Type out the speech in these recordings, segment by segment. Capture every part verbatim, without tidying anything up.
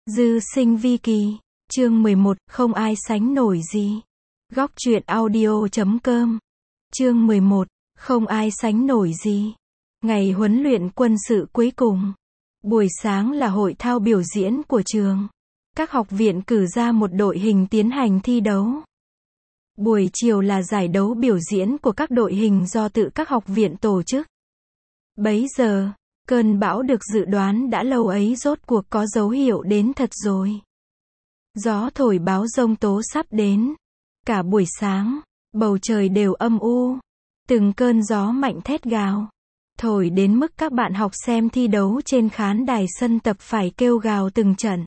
Dư sinh vi kỳ, chương mười một, không ai sánh nổi gì. Góc truyện audio chấm com. Chương mười một, không ai sánh nổi gì. Ngày huấn luyện quân sự cuối cùng. Buổi sáng là hội thao biểu diễn của trường. Các học viện cử ra một đội hình tiến hành thi đấu. Buổi chiều là giải đấu biểu diễn của các đội hình do tự các học viện tổ chức. Bấy giờ, cơn bão được dự đoán đã lâu ấy rốt cuộc có dấu hiệu đến thật rồi. Gió thổi báo giông tố sắp đến. Cả buổi sáng, bầu trời đều âm u. Từng cơn gió mạnh thét gào. Thổi đến mức các bạn học xem thi đấu trên khán đài sân tập phải kêu gào từng trận.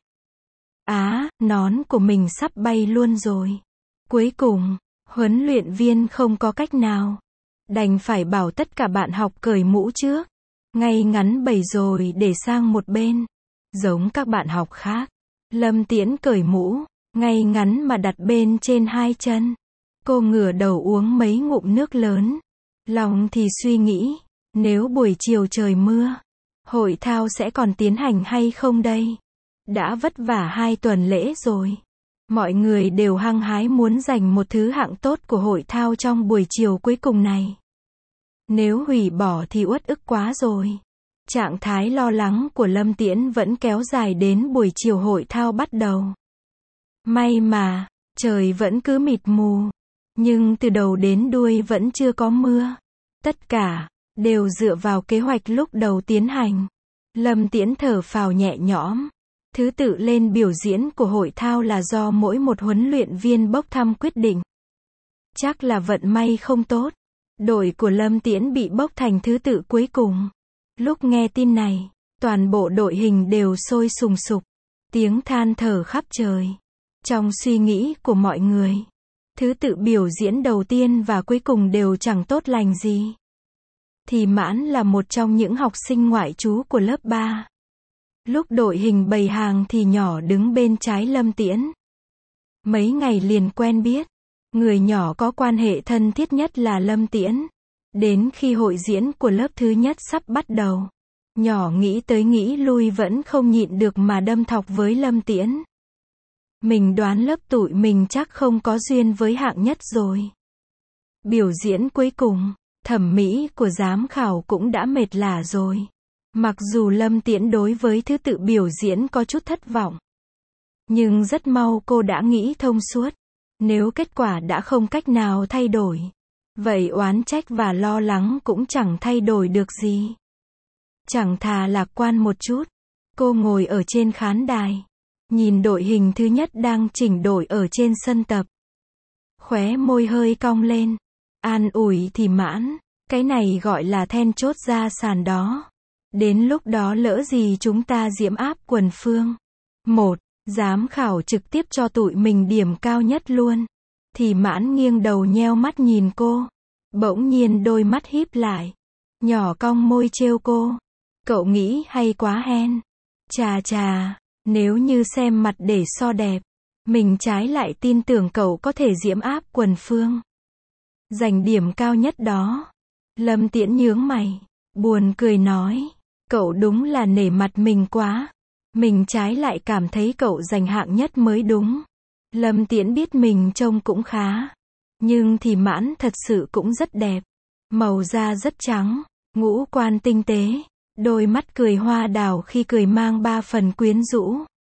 Á, nón của mình sắp bay luôn rồi. Cuối cùng, huấn luyện viên không có cách nào. Đành phải bảo tất cả bạn học cởi mũ trước. Ngay ngắn bày rồi để sang một bên. Giống các bạn học khác. Lâm Tiễn cởi mũ, ngay ngắn mà đặt bên trên hai chân. Cô ngửa đầu uống mấy ngụm nước lớn. Lòng thì suy nghĩ, nếu buổi chiều trời mưa, hội thao sẽ còn tiến hành hay không đây? Đã vất vả hai tuần lễ rồi. Mọi người đều hăng hái muốn giành một thứ hạng tốt của hội thao trong buổi chiều cuối cùng này. Nếu hủy bỏ thì uất ức quá rồi. Trạng thái lo lắng của Lâm Tiễn vẫn kéo dài đến buổi chiều hội thao bắt đầu. May mà, trời vẫn cứ mịt mù. Nhưng từ đầu đến đuôi vẫn chưa có mưa. Tất cả, đều dựa vào kế hoạch lúc đầu tiến hành. Lâm Tiễn thở phào nhẹ nhõm. Thứ tự lên biểu diễn của hội thao là do mỗi một huấn luyện viên bốc thăm quyết định. Chắc là vận may không tốt. Đội của Lâm Tiễn bị bốc thành thứ tự cuối cùng. Lúc nghe tin này, toàn bộ đội hình đều sôi sùng sục. Tiếng than thở khắp trời. Trong suy nghĩ của mọi người, thứ tự biểu diễn đầu tiên và cuối cùng đều chẳng tốt lành gì. Thì Mãn là một trong những học sinh ngoại trú của lớp ba. Lúc đội hình bày hàng thì nhỏ đứng bên trái Lâm Tiễn. Mấy ngày liền quen biết. Người nhỏ có quan hệ thân thiết nhất là Lâm Tiễn. Đến khi hội diễn của lớp thứ nhất sắp bắt đầu, nhỏ nghĩ tới nghĩ lui vẫn không nhịn được mà đâm thọc với Lâm Tiễn. Mình đoán lớp tụi mình chắc không có duyên với hạng nhất rồi. Biểu diễn cuối cùng, thẩm mỹ của giám khảo cũng đã mệt lả rồi. Mặc dù Lâm Tiễn đối với thứ tự biểu diễn có chút thất vọng, nhưng rất mau cô đã nghĩ thông suốt. Nếu kết quả đã không cách nào thay đổi, vậy oán trách và lo lắng cũng chẳng thay đổi được gì. Chẳng thà lạc quan một chút. Cô ngồi ở trên khán đài, nhìn đội hình thứ nhất đang chỉnh đội ở trên sân tập. Khóe môi hơi cong lên. An ủi thì Mãn, cái này gọi là then chốt ra sàn đó. Đến lúc đó lỡ gì chúng ta diễm áp quần phương. Một, giám khảo trực tiếp cho tụi mình điểm cao nhất luôn. Thì Mãn nghiêng đầu nheo mắt nhìn cô. Bỗng nhiên đôi mắt híp lại. Nhỏ cong môi trêu cô. Cậu nghĩ hay quá hen. Chà chà, nếu như xem mặt để so đẹp, mình trái lại tin tưởng cậu có thể diễm áp quần phương. Giành điểm cao nhất đó. Lâm Tiễn nhướng mày, buồn cười nói. Cậu đúng là nể mặt mình quá. Mình trái lại cảm thấy cậu giành hạng nhất mới đúng. Lâm Tiễn biết mình trông cũng khá. Nhưng thì Mãn thật sự cũng rất đẹp. Màu da rất trắng, ngũ quan tinh tế. Đôi mắt cười hoa đào khi cười mang ba phần quyến rũ.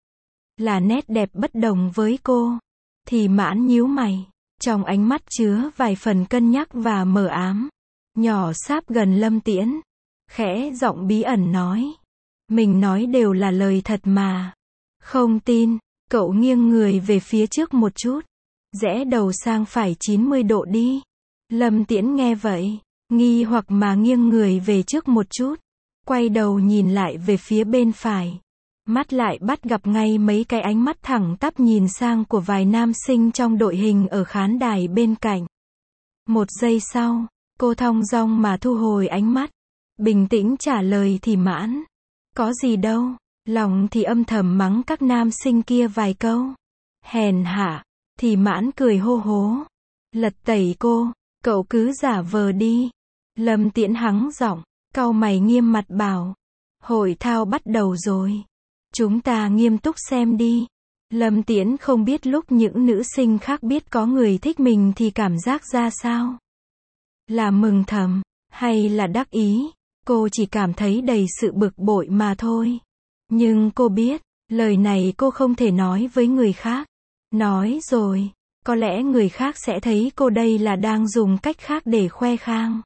Là nét đẹp bất đồng với cô. Thì Mãn nhíu mày. Trong ánh mắt chứa vài phần cân nhắc và mờ ám. Nhỏ sáp gần Lâm Tiễn. Khẽ giọng bí ẩn nói. Mình nói đều là lời thật mà. Không tin, cậu nghiêng người về phía trước một chút. Rẽ đầu sang phải chín mươi độ đi. Lâm Tiễn nghe vậy, nghi hoặc mà nghiêng người về trước một chút. Quay đầu nhìn lại về phía bên phải. Mắt lại bắt gặp ngay mấy cái ánh mắt thẳng tắp nhìn sang của vài nam sinh trong đội hình ở khán đài bên cạnh. Một giây sau, cô thong dong mà thu hồi ánh mắt. Bình tĩnh trả lời thì Mãn. Có gì đâu, lòng thì âm thầm mắng các nam sinh kia vài câu. Hèn hạ, thì Mãn cười hô hố. Lật tẩy cô, cậu cứ giả vờ đi. Lâm Tiễn hắng giọng, cau mày nghiêm mặt bảo. Hội thao bắt đầu rồi. Chúng ta nghiêm túc xem đi. Lâm Tiễn không biết lúc những nữ sinh khác biết có người thích mình thì cảm giác ra sao. Là mừng thầm, hay là đắc ý, cô chỉ cảm thấy đầy sự bực bội mà thôi. Nhưng cô biết, lời này cô không thể nói với người khác. Nói rồi, có lẽ người khác sẽ thấy cô đây là đang dùng cách khác để khoe khang.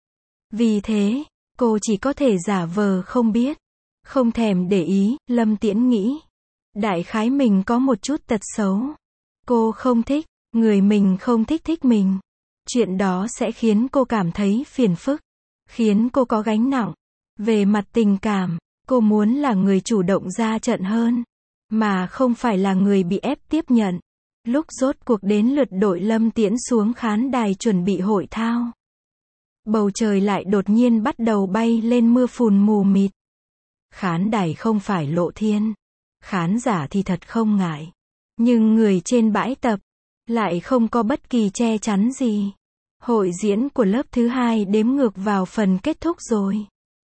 Vì thế, cô chỉ có thể giả vờ không biết. Không thèm để ý, Lâm Tiễn nghĩ. Đại khái mình có một chút tật xấu. Cô không thích, người mình không thích thích mình. Chuyện đó sẽ khiến cô cảm thấy phiền phức. Khiến cô có gánh nặng. Về mặt tình cảm, cô muốn là người chủ động ra trận hơn. Mà không phải là người bị ép tiếp nhận. Lúc rốt cuộc đến lượt đội Lâm Tiễn xuống khán đài chuẩn bị hội thao. Bầu trời lại đột nhiên bắt đầu bay lên mưa phùn mù mịt. Khán đài không phải lộ thiên. Khán giả thì thật không ngại. Nhưng người trên bãi tập lại không có bất kỳ che chắn gì. Hội diễn của lớp thứ hai đếm ngược vào phần kết thúc rồi.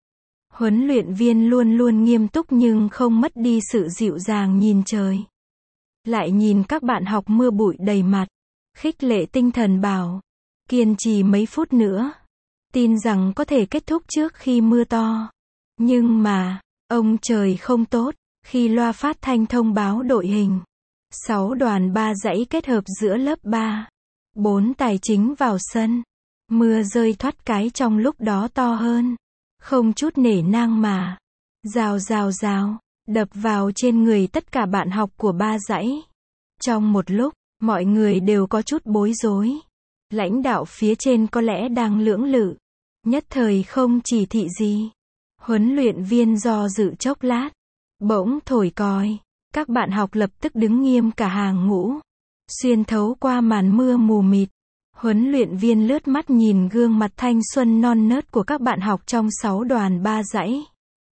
Huấn luyện viên luôn luôn nghiêm túc nhưng không mất đi sự dịu dàng nhìn trời. Lại nhìn các bạn học mưa bụi đầy mặt. Khích lệ tinh thần bảo. Kiên trì mấy phút nữa. Tin rằng có thể kết thúc trước khi mưa to. Nhưng mà, ông trời không tốt. Khi loa phát thanh thông báo đội hình. Sáu đoàn ba dãy kết hợp giữa lớp ba. Bốn tài chính vào sân. Mưa rơi thoát cái trong lúc đó to hơn. Không chút nể nang mà. Rào rào rào. Đập vào trên người tất cả bạn học của ba dãy. Trong một lúc, mọi người đều có chút bối rối. Lãnh đạo phía trên có lẽ đang lưỡng lự. Nhất thời không chỉ thị gì. Huấn luyện viên do dự chốc lát. Bỗng thổi còi. Các bạn học lập tức đứng nghiêm cả hàng ngũ. Xuyên thấu qua màn mưa mù mịt. Huấn luyện viên lướt mắt nhìn gương mặt thanh xuân non nớt của các bạn học trong sáu đoàn ba dãy.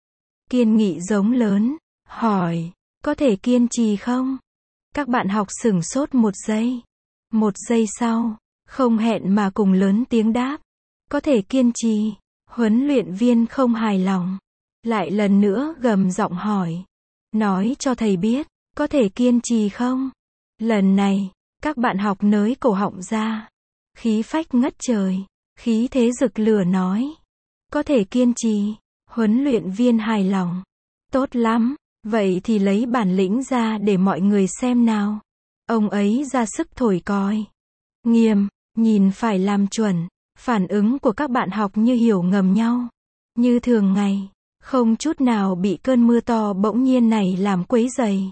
Kiên nghị giống lớn. Hỏi. Có thể kiên trì không? Các bạn học sửng sốt một giây. Một giây sau. Không hẹn mà cùng lớn tiếng đáp. Có thể kiên trì. Huấn luyện viên không hài lòng. Lại lần nữa gầm giọng hỏi. Nói cho thầy biết. Có thể kiên trì không? Lần này, các bạn học nới cổ họng ra. Khí phách ngất trời. Khí thế rực lửa nói. Có thể kiên trì. Huấn luyện viên hài lòng. Tốt lắm. Vậy thì lấy bản lĩnh ra để mọi người xem nào. Ông ấy ra sức thổi còi. Nghiêm, nhìn phải làm chuẩn. Phản ứng của các bạn học như hiểu ngầm nhau. Như thường ngày. Không chút nào bị cơn mưa to bỗng nhiên này làm quấy rầy.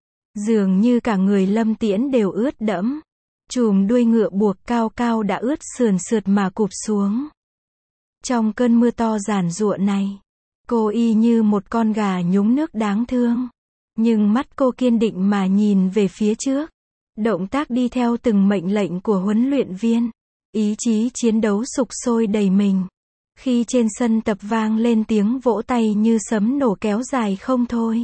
Dường như cả người Lâm Tiễn đều ướt đẫm. Chùm đuôi ngựa buộc cao cao đã ướt sườn sượt mà cụp xuống. Trong cơn mưa to giàn giụa này, cô y như một con gà nhúng nước đáng thương. Nhưng mắt cô kiên định mà nhìn về phía trước. Động tác đi theo từng mệnh lệnh của huấn luyện viên. Ý chí chiến đấu sục sôi đầy mình. Khi trên sân tập vang lên tiếng vỗ tay như sấm nổ kéo dài không thôi.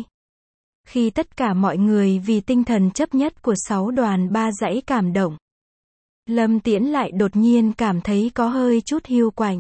Khi tất cả mọi người vì tinh thần chấp nhất của sáu đoàn ba dãy cảm động. Lâm Tiễn lại đột nhiên cảm thấy có hơi chút hiu quạnh.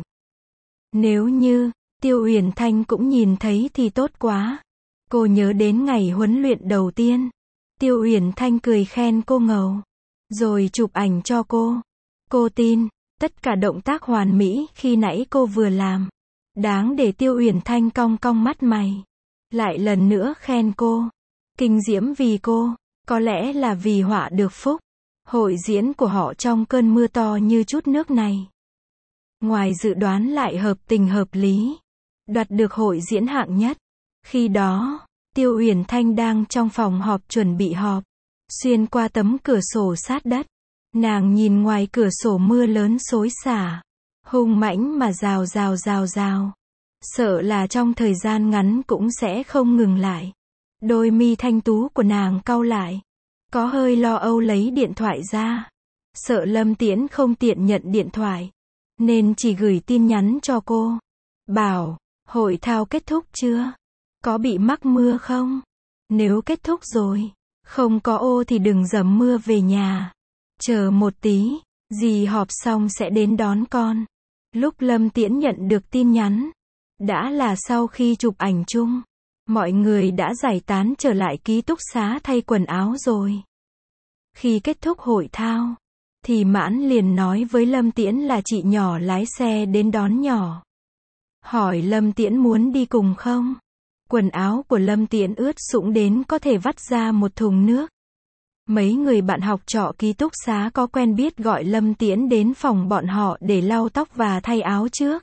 Nếu như, Tiêu Uyển Thanh cũng nhìn thấy thì tốt quá. Cô nhớ đến ngày huấn luyện đầu tiên. Tiêu Uyển Thanh cười khen cô ngầu. Rồi chụp ảnh cho cô. Cô tin, tất cả động tác hoàn mỹ khi nãy cô vừa làm. Đáng để Tiêu Uyển Thanh cong cong mắt mày. Lại lần nữa khen cô. Kinh diễm vì cô. Có lẽ là vì họa được phúc. Hội diễn của họ trong cơn mưa to như chút nước này. Ngoài dự đoán lại hợp tình hợp lý. Đoạt được hội diễn hạng nhất. Khi đó, Tiêu Uyển Thanh đang trong phòng họp chuẩn bị họp. Xuyên qua tấm cửa sổ sát đất. Nàng nhìn ngoài cửa sổ mưa lớn xối xả. Hung mãnh mà rào rào rào rào. Sợ là trong thời gian ngắn cũng sẽ không ngừng lại. Đôi mi thanh tú của nàng cau lại. Có hơi lo âu lấy điện thoại ra. Sợ Lâm Tiễn không tiện nhận điện thoại. Nên chỉ gửi tin nhắn cho cô. Bảo, hội thao kết thúc chưa? Có bị mắc mưa không? Nếu kết thúc rồi, không có ô thì đừng dầm mưa về nhà. Chờ một tí, dì họp xong sẽ đến đón con. Lúc Lâm Tiễn nhận được tin nhắn, đã là sau khi chụp ảnh chung. Mọi người đã giải tán trở lại ký túc xá thay quần áo rồi. Khi kết thúc hội thao, thì Mãn liền nói với Lâm Tiễn là chị nhỏ lái xe đến đón nhỏ. Hỏi Lâm Tiễn muốn đi cùng không? Quần áo của Lâm Tiễn ướt sũng đến có thể vắt ra một thùng nước. Mấy người bạn học trọ ký túc xá có quen biết gọi Lâm Tiễn đến phòng bọn họ để lau tóc và thay áo trước.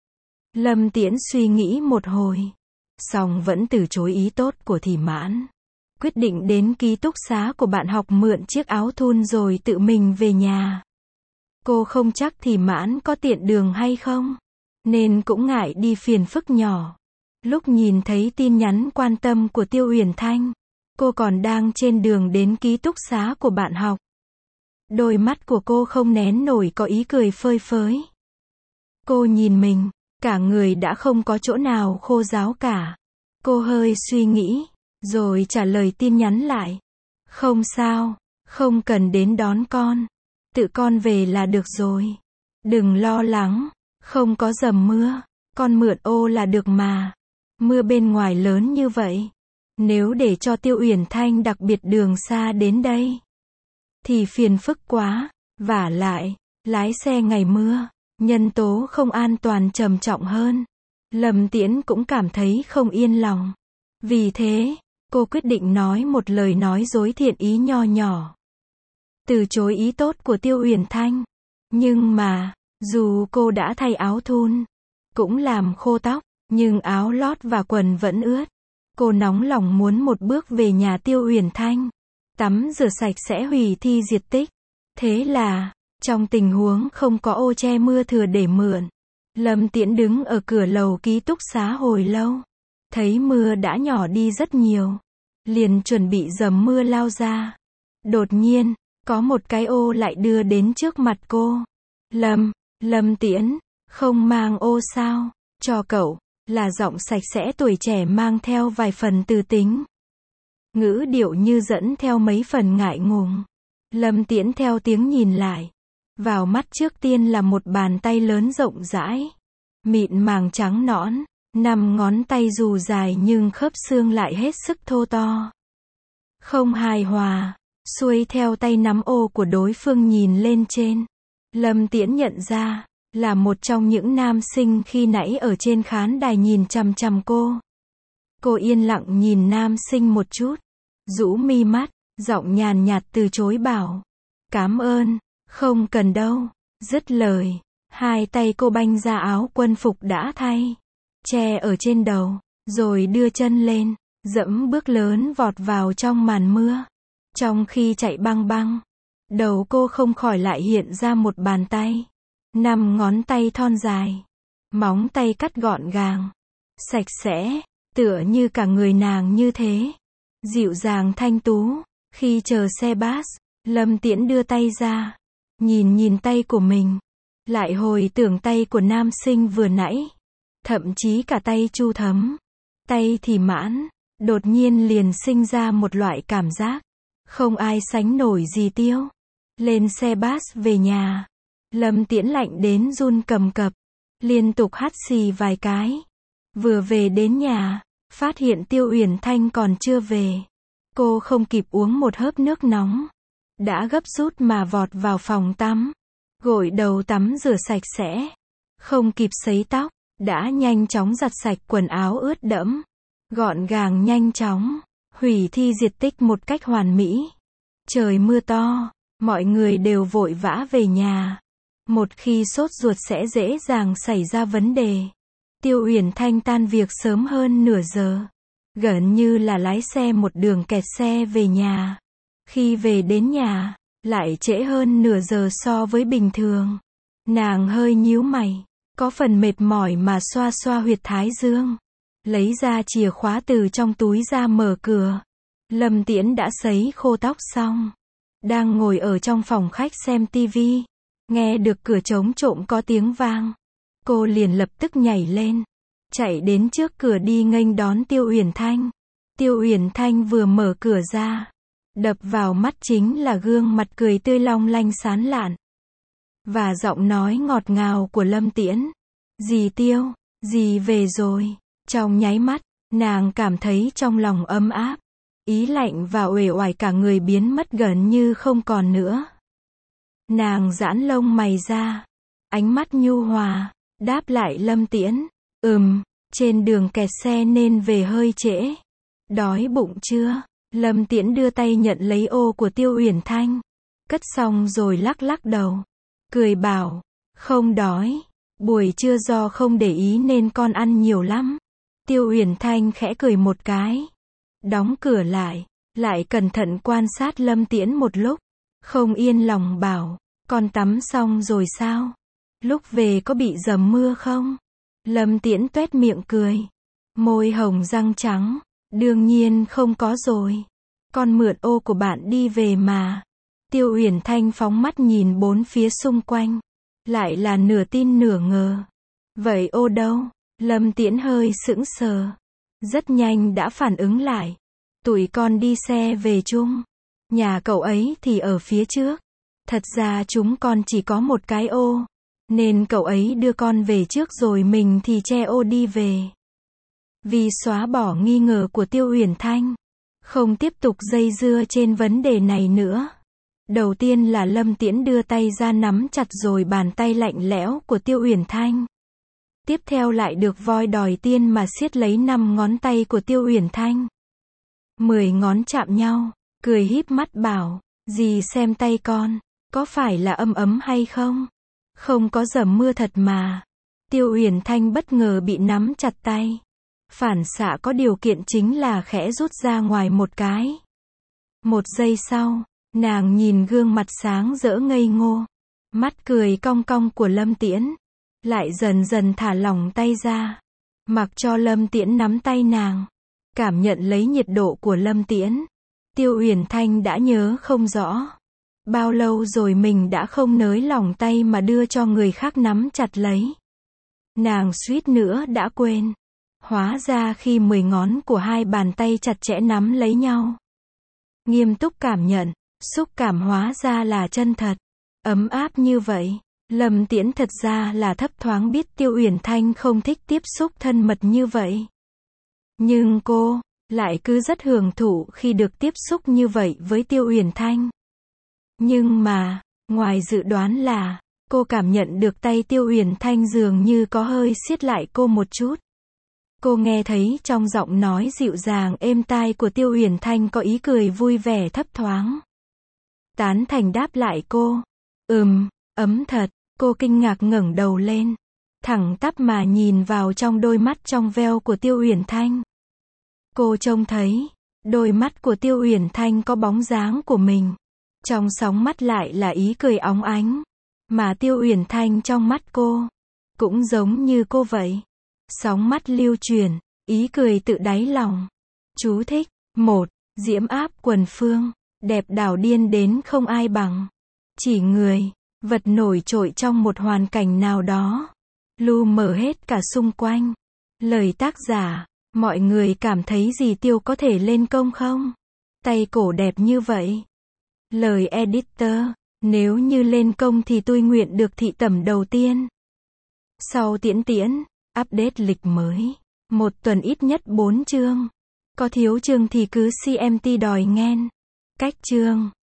Lâm Tiễn suy nghĩ một hồi, song vẫn từ chối ý tốt của Thì Mãn. Quyết định đến ký túc xá của bạn học mượn chiếc áo thun rồi tự mình về nhà. Cô không chắc Thì Mãn có tiện đường hay không, nên cũng ngại đi phiền phức nhỏ. Lúc nhìn thấy tin nhắn quan tâm của Tiêu Uyển Thanh, cô còn đang trên đường đến ký túc xá của bạn học. Đôi mắt của cô không nén nổi có ý cười phơi phới. Cô nhìn mình, cả người đã không có chỗ nào khô ráo cả. Cô hơi suy nghĩ, rồi trả lời tin nhắn lại. Không sao, không cần đến đón con. Tự con về là được rồi. Đừng lo lắng, không có dầm mưa. Con mượn ô là được mà. Mưa bên ngoài lớn như vậy. Nếu để cho Tiêu Uyển Thanh đặc biệt đường xa đến đây, thì phiền phức quá. Vả lại, lái xe ngày mưa, nhân tố không an toàn trầm trọng hơn. Lâm Tiễn cũng cảm thấy không yên lòng. Vì thế, cô quyết định nói một lời nói dối thiện ý nho nhỏ. Từ chối ý tốt của Tiêu Uyển Thanh. Nhưng mà, dù cô đã thay áo thun, cũng làm khô tóc, nhưng áo lót và quần vẫn ướt. Cô nóng lòng muốn một bước về nhà Tiêu Uyển Thanh, tắm rửa sạch sẽ hủy thi diệt tích. Thế là, trong tình huống không có ô che mưa thừa để mượn, Lâm Tiễn đứng ở cửa lầu ký túc xá hồi lâu. Thấy mưa đã nhỏ đi rất nhiều, liền chuẩn bị dầm mưa lao ra. Đột nhiên, có một cái ô lại đưa đến trước mặt cô. Lâm, Lâm Tiễn, không mang ô sao? Cho cậu, là giọng sạch sẽ tuổi trẻ mang theo vài phần từ tính. Ngữ điệu như dẫn theo mấy phần ngại ngùng. Lâm Tiễn theo tiếng nhìn lại. Vào mắt trước tiên là một bàn tay lớn rộng rãi, mịn màng trắng nõn, năm ngón tay dù dài nhưng khớp xương lại hết sức thô to. Không hài hòa, xuôi theo tay nắm ô của đối phương nhìn lên trên. Lâm Tiễn nhận ra, là một trong những nam sinh khi nãy ở trên khán đài nhìn chằm chằm cô. Cô yên lặng nhìn nam sinh một chút, rũ mi mắt, giọng nhàn nhạt từ chối bảo. Cảm ơn, không cần đâu. Dứt lời, hai tay cô banh ra áo quân phục đã thay, che ở trên đầu, rồi đưa chân lên, dẫm bước lớn vọt vào trong màn mưa. Trong khi chạy băng băng, đầu cô không khỏi lại hiện ra một bàn tay. Năm ngón tay thon dài, móng tay cắt gọn gàng, sạch sẽ, tựa như cả người nàng như thế. Dịu dàng thanh tú. Khi chờ xe bus, Lâm Tiễn đưa tay ra, nhìn nhìn tay của mình, lại hồi tưởng tay của nam sinh vừa nãy, thậm chí cả tay Chu Thấm, tay Thì Mãn, đột nhiên liền sinh ra một loại cảm giác không ai sánh nổi gì Tiêu. Lên xe bus về nhà, Lâm Tiễn lạnh đến run cầm cập, liên tục hắt xì vài cái. Vừa về đến nhà, phát hiện Tiêu Uyển Thanh còn chưa về. Cô không kịp uống một hớp nước nóng, đã gấp rút mà vọt vào phòng tắm, gội đầu tắm rửa sạch sẽ. Không kịp sấy tóc, đã nhanh chóng giặt sạch quần áo ướt đẫm, gọn gàng nhanh chóng, hủy thi diệt tích một cách hoàn mỹ. Trời mưa to, mọi người đều vội vã về nhà. Một khi sốt ruột sẽ dễ dàng xảy ra vấn đề. Tiêu Uyển Thanh tan việc sớm hơn nửa giờ, gần như là lái xe một đường kẹt xe về nhà. Khi về đến nhà, lại trễ hơn nửa giờ so với bình thường. Nàng hơi nhíu mày, có phần mệt mỏi mà xoa xoa huyệt thái dương, lấy ra chìa khóa từ trong túi ra mở cửa. Lâm Tiễn đã sấy khô tóc xong, đang ngồi ở trong phòng khách xem tivi, nghe được cửa trống trộm có tiếng vang. Cô liền lập tức nhảy lên, chạy đến trước cửa đi nghênh đón Tiêu Uyển Thanh. Tiêu Uyển Thanh vừa mở cửa ra, đập vào mắt chính là gương mặt cười tươi long lanh sán lạn, và giọng nói ngọt ngào của Lâm Tiễn. Dì Tiêu, dì về rồi. Trong nháy mắt, Nàng cảm thấy trong lòng ấm áp, ý lạnh và uể oải cả người biến mất gần như không còn nữa. Nàng giãn lông mày ra, ánh mắt nhu hòa, đáp lại Lâm Tiễn, ừm, trên đường kẹt xe nên về hơi trễ. Đói bụng chưa? Lâm Tiễn đưa tay nhận lấy ô của Tiêu Uyển Thanh, cất xong rồi lắc lắc đầu, cười bảo, không đói, buổi trưa do không để ý nên con ăn nhiều lắm. Tiêu Uyển Thanh khẽ cười một cái, đóng cửa lại, lại cẩn thận quan sát Lâm Tiễn một lúc, không yên lòng bảo, con tắm xong rồi sao? Lúc về có bị dầm mưa không? Lâm Tiễn tuét miệng cười, môi hồng răng trắng, đương nhiên không có rồi. Con mượn ô của bạn đi về mà. Tiêu Uyển Thanh phóng mắt nhìn bốn phía xung quanh, lại là nửa tin nửa ngờ. Vậy ô đâu? Lâm Tiễn hơi sững sờ, rất nhanh đã phản ứng lại. Tụi con đi xe về chung. Nhà cậu ấy thì ở phía trước. Thật ra chúng con chỉ có một cái ô, nên cậu ấy đưa con về trước rồi mình thì che ô đi về. Vì xóa bỏ nghi ngờ của Tiêu Uyển Thanh, không tiếp tục dây dưa trên vấn đề này nữa. Đầu tiên là Lâm Tiễn đưa tay ra nắm chặt rồi bàn tay lạnh lẽo của Tiêu Uyển Thanh. Tiếp theo lại được voi đòi tiên mà siết lấy năm ngón tay của Tiêu Uyển Thanh. Mười ngón chạm nhau, cười híp mắt bảo, dì xem tay con, có phải là ấm ấm hay không? Không có dầm mưa thật mà. Tiêu Uyển Thanh bất ngờ bị nắm chặt tay. Phản xạ có điều kiện chính là khẽ rút ra ngoài một cái. Một giây sau, nàng nhìn gương mặt sáng rỡ ngây ngô, mắt cười cong cong của Lâm Tiễn, lại dần dần thả lỏng tay ra, mặc cho Lâm Tiễn nắm tay nàng, cảm nhận lấy nhiệt độ của Lâm Tiễn. Tiêu Uyển Thanh đã nhớ không rõ, bao lâu rồi mình đã không nới lỏng tay mà đưa cho người khác nắm chặt lấy. Nàng suýt nữa đã quên. Hóa ra khi mười ngón của hai bàn tay chặt chẽ nắm lấy nhau, nghiêm túc cảm nhận, xúc cảm hóa ra là chân thật, ấm áp như vậy. Lâm Tiễn thật ra là thấp thoáng biết Tiêu Uyển Thanh không thích tiếp xúc thân mật như vậy. Nhưng cô lại cứ rất hưởng thụ khi được tiếp xúc như vậy với Tiêu Uyển Thanh. Nhưng mà, ngoài dự đoán là, cô cảm nhận được tay Tiêu Uyển Thanh dường như có hơi siết lại cô một chút. Cô nghe thấy trong giọng nói dịu dàng êm tai của Tiêu Uyển Thanh có ý cười vui vẻ thấp thoáng. Tán thành đáp lại cô. Ừm, ấm thật. Cô kinh ngạc ngẩng đầu lên, thẳng tắp mà nhìn vào trong đôi mắt trong veo của Tiêu Uyển Thanh. Cô trông thấy, đôi mắt của Tiêu Uyển Thanh có bóng dáng của mình. Trong sóng mắt lại là ý cười óng ánh. Mà Tiêu Uyển Thanh trong mắt cô, cũng giống như cô vậy. Sóng mắt lưu truyền, ý cười tự đáy lòng. Chú thích. Một. Diễm áp quần phương, đẹp đảo điên đến không ai bằng. Chỉ người, vật nổi trội trong một hoàn cảnh nào đó, lu mờ hết cả xung quanh. Lời tác giả, mọi người cảm thấy gì Tiêu có thể lên công không? Tay cổ đẹp như vậy. Lời editor, nếu như lên công thì tôi nguyện được thị tẩm đầu tiên. Sau Tiễn Tiễn, update lịch mới. Một tuần ít nhất bốn chương. Có thiếu chương thì cứ xê em tê đòi nghen. Cách chương.